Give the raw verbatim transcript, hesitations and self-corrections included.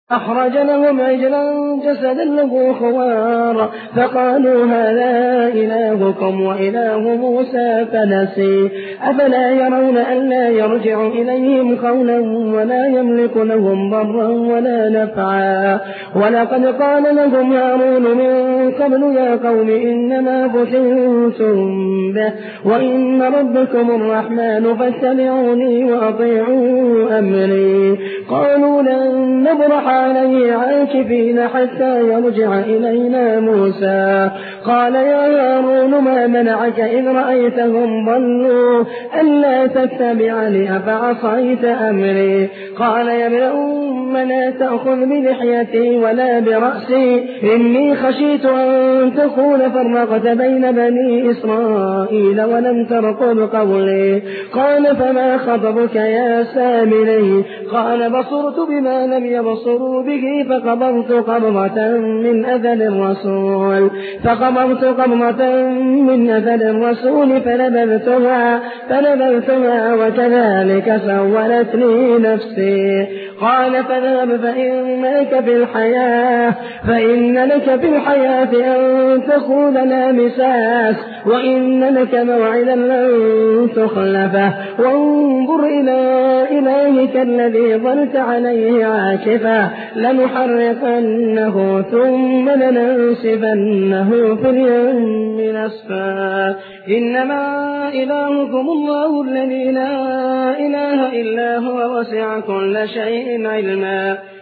أخرج لهم عجلا جسدا له خوار فقالوا هذا إلهكم وإله موسى فنسي أفلا يرون ألا يرجع إليهم قولا ولا يملك لهم ضرا ولا نفعا ولقد قال لهم هارون من قبل يا قوم إنما فتنتم به وإن ربكم الرحمن فاتبعوني وأطيعوا أمري قالوا لن نبرح عليه عاكفين حتى يرجع إلينا موسى قال يا هارون ما منعك إذ رأيتهم ضلوا ألا تتبعني أفعصيت أمري قال يا ابن أم لا تأخذ بلحيتي ولا برأسي إني خشيت أن تكون فرقت بين بني إسرائيل ولم ترقب قولي قال فما خطبك يا سامري قال بصرت بما لم يبصروا به فقبضت قبضة من أثر الرسول فقبضت قبضة من أثر الرسول فنبذتها فنبذتها وكذلك سولت لي نفسي قال فاذهب فإن لك في الحياة فإن لك في الحياة أن تقول لا مساس وإن لك موعدا لن تخلفه وانظر إلى إلهك الذي ظلت عليه عاكفا لنحرقنه ثم لننسفنه في اليم نسفا إنما إلهكم الله الذي لا إله إلا هو وسع كل شيء علما